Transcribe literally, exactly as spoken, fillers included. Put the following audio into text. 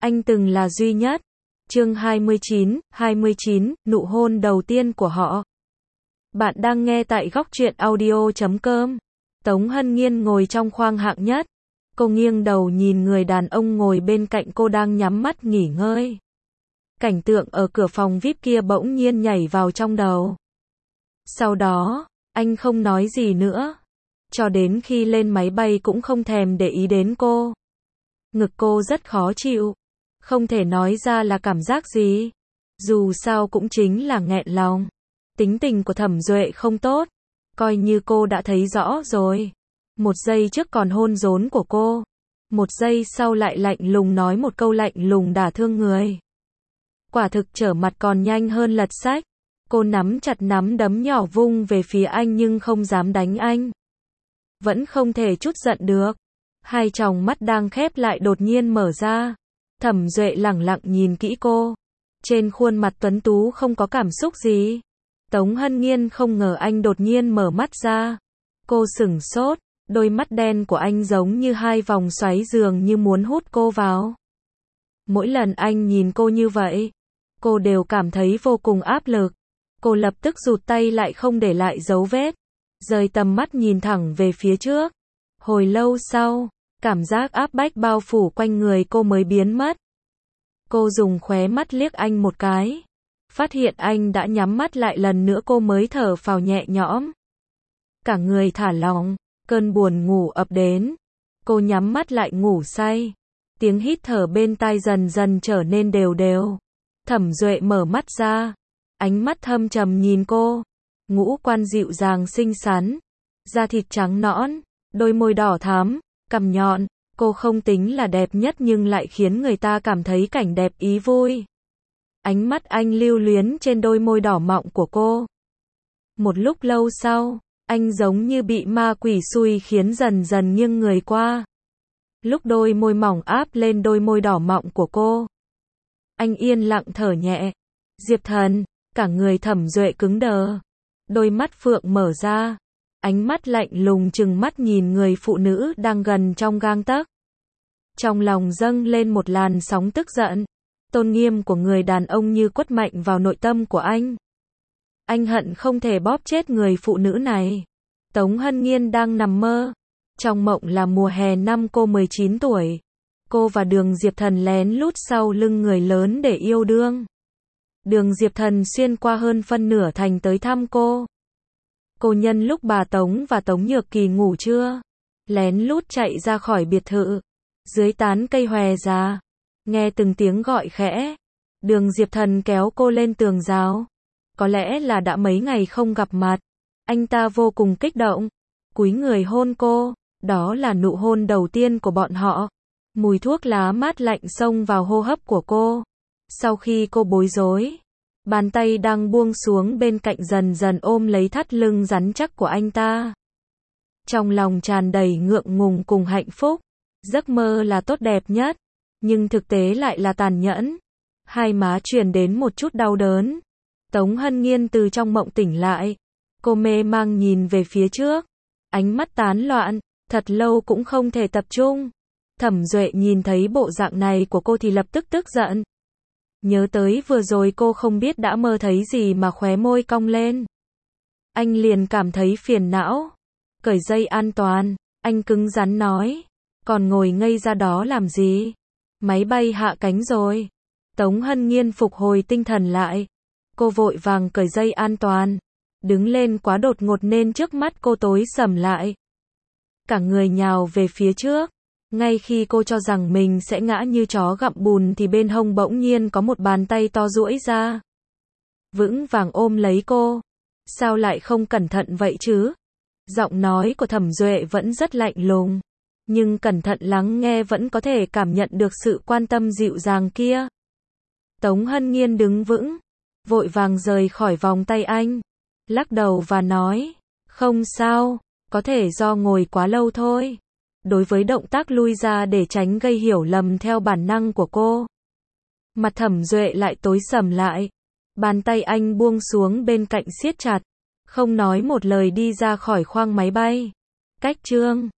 anh từng là duy nhất. Chương hai mươi chín, hai mươi chín, nụ hôn đầu tiên của họ. Bạn đang nghe tại góc truyện audio chấm com. Tống Hân Nhiên ngồi trong khoang hạng nhất. Cô nghiêng đầu nhìn người đàn ông ngồi bên cạnh cô đang nhắm mắt nghỉ ngơi. Cảnh tượng ở cửa phòng vi ai pi kia bỗng nhiên nhảy vào trong đầu. Sau đó, anh không nói gì nữa. Cho đến khi lên máy bay cũng không thèm để ý đến cô. Ngực cô rất khó chịu. Không thể nói ra là cảm giác gì. Dù sao cũng chính là nghẹn lòng. Tính tình của Thẩm Duệ không tốt. Coi như cô đã thấy rõ rồi. Một giây trước còn hôn rốn của cô. Một giây sau lại lạnh lùng nói một câu lạnh lùng đả thương người. Quả thực trở mặt còn nhanh hơn lật sách. Cô nắm chặt nắm đấm nhỏ vung về phía anh nhưng không dám đánh anh. Vẫn không thể chút giận được. Hai tròng mắt đang khép lại đột nhiên mở ra. Thẩm Duệ lẳng lặng nhìn kỹ cô. Trên khuôn mặt tuấn tú không có cảm xúc gì. Tống Hân Nhiên không ngờ anh đột nhiên mở mắt ra. Cô sửng sốt. Đôi mắt đen của anh giống như hai vòng xoáy dường như muốn hút cô vào. Mỗi lần anh nhìn cô như vậy, cô đều cảm thấy vô cùng áp lực. Cô lập tức rụt tay lại không để lại dấu vết. Rời tầm mắt nhìn thẳng về phía trước. Hồi lâu sau, cảm giác áp bách bao phủ quanh người cô mới biến mất. Cô dùng khóe mắt liếc anh một cái. Phát hiện anh đã nhắm mắt lại lần nữa cô mới thở phào nhẹ nhõm. Cả người thả lỏng, cơn buồn ngủ ập đến. Cô nhắm mắt lại ngủ say. Tiếng hít thở bên tai dần dần trở nên đều đều. Thẩm Duệ mở mắt ra. Ánh mắt thâm trầm nhìn cô. Ngũ quan dịu dàng xinh xắn. Da thịt trắng nõn. Đôi môi đỏ thắm. Cằm nhọn. Cô không tính là đẹp nhất nhưng lại khiến người ta cảm thấy cảnh đẹp ý vui. Ánh mắt anh lưu luyến trên đôi môi đỏ mọng của cô. Một lúc lâu sau, anh giống như bị ma quỷ xui khiến dần dần nghiêng người qua. Lúc đôi môi mỏng áp lên đôi môi đỏ mọng của cô. Anh yên lặng thở nhẹ. Diệp Thần, cả người Thẩm Duệ cứng đờ. Đôi mắt phượng mở ra. Ánh mắt lạnh lùng trừng mắt nhìn người phụ nữ đang gần trong gang tấc. Trong lòng dâng lên một làn sóng tức giận. Tôn nghiêm của người đàn ông như quất mạnh vào nội tâm của anh. Anh hận không thể bóp chết người phụ nữ này. Tống Hân Nhiên đang nằm mơ. Trong mộng là mùa hè năm cô mười chín tuổi. Cô và Đường Diệp Thần lén lút sau lưng người lớn để yêu đương. Đường Diệp Thần xuyên qua hơn phân nửa thành tới thăm cô. Cô nhân lúc bà Tống và Tống Nhược Kỳ ngủ trưa, lén lút chạy ra khỏi biệt thự. Dưới tán cây hòe già, nghe từng tiếng gọi khẽ. Đường Diệp Thần kéo cô lên tường rào. Có lẽ là đã mấy ngày không gặp mặt. Anh ta vô cùng kích động. Cúi người hôn cô. Đó là nụ hôn đầu tiên của bọn họ. Mùi thuốc lá mát lạnh xông vào hô hấp của cô. Sau khi cô bối rối, bàn tay đang buông xuống bên cạnh dần dần ôm lấy thắt lưng rắn chắc của anh ta. Trong lòng tràn đầy ngượng ngùng cùng hạnh phúc. Giấc mơ là tốt đẹp nhất, nhưng thực tế lại là tàn nhẫn. Hai má truyền đến một chút đau đớn. Tống Hân Nhiên từ trong mộng tỉnh lại. Cô mê mang nhìn về phía trước. Ánh mắt tán loạn, thật lâu cũng không thể tập trung. Thẩm Duệ nhìn thấy bộ dạng này của cô thì lập tức tức giận. Nhớ tới vừa rồi cô không biết đã mơ thấy gì mà khóe môi cong lên. Anh liền cảm thấy phiền não. Cởi dây an toàn, anh cứng rắn nói. Còn ngồi ngây ra đó làm gì? Máy bay hạ cánh rồi. Tống Hân Nhiên phục hồi tinh thần lại. Cô vội vàng cởi dây an toàn. Đứng lên quá đột ngột nên trước mắt cô tối sầm lại. Cả người nhào về phía trước. Ngay khi cô cho rằng mình sẽ ngã như chó gặm bùn thì bên hông bỗng nhiên có một bàn tay to duỗi ra. Vững vàng ôm lấy cô. Sao lại không cẩn thận vậy chứ? Giọng nói của Thẩm Duệ vẫn rất lạnh lùng. Nhưng cẩn thận lắng nghe vẫn có thể cảm nhận được sự quan tâm dịu dàng kia. Tống Hân Nhiên đứng vững. Vội vàng rời khỏi vòng tay anh. Lắc đầu và nói. Không sao, có thể do ngồi quá lâu thôi. Đối với động tác lui ra để tránh gây hiểu lầm theo bản năng của cô. Mặt Thẩm Duệ lại tối sầm lại. Bàn tay anh buông xuống bên cạnh siết chặt. Không nói một lời đi ra khỏi khoang máy bay. Cách chương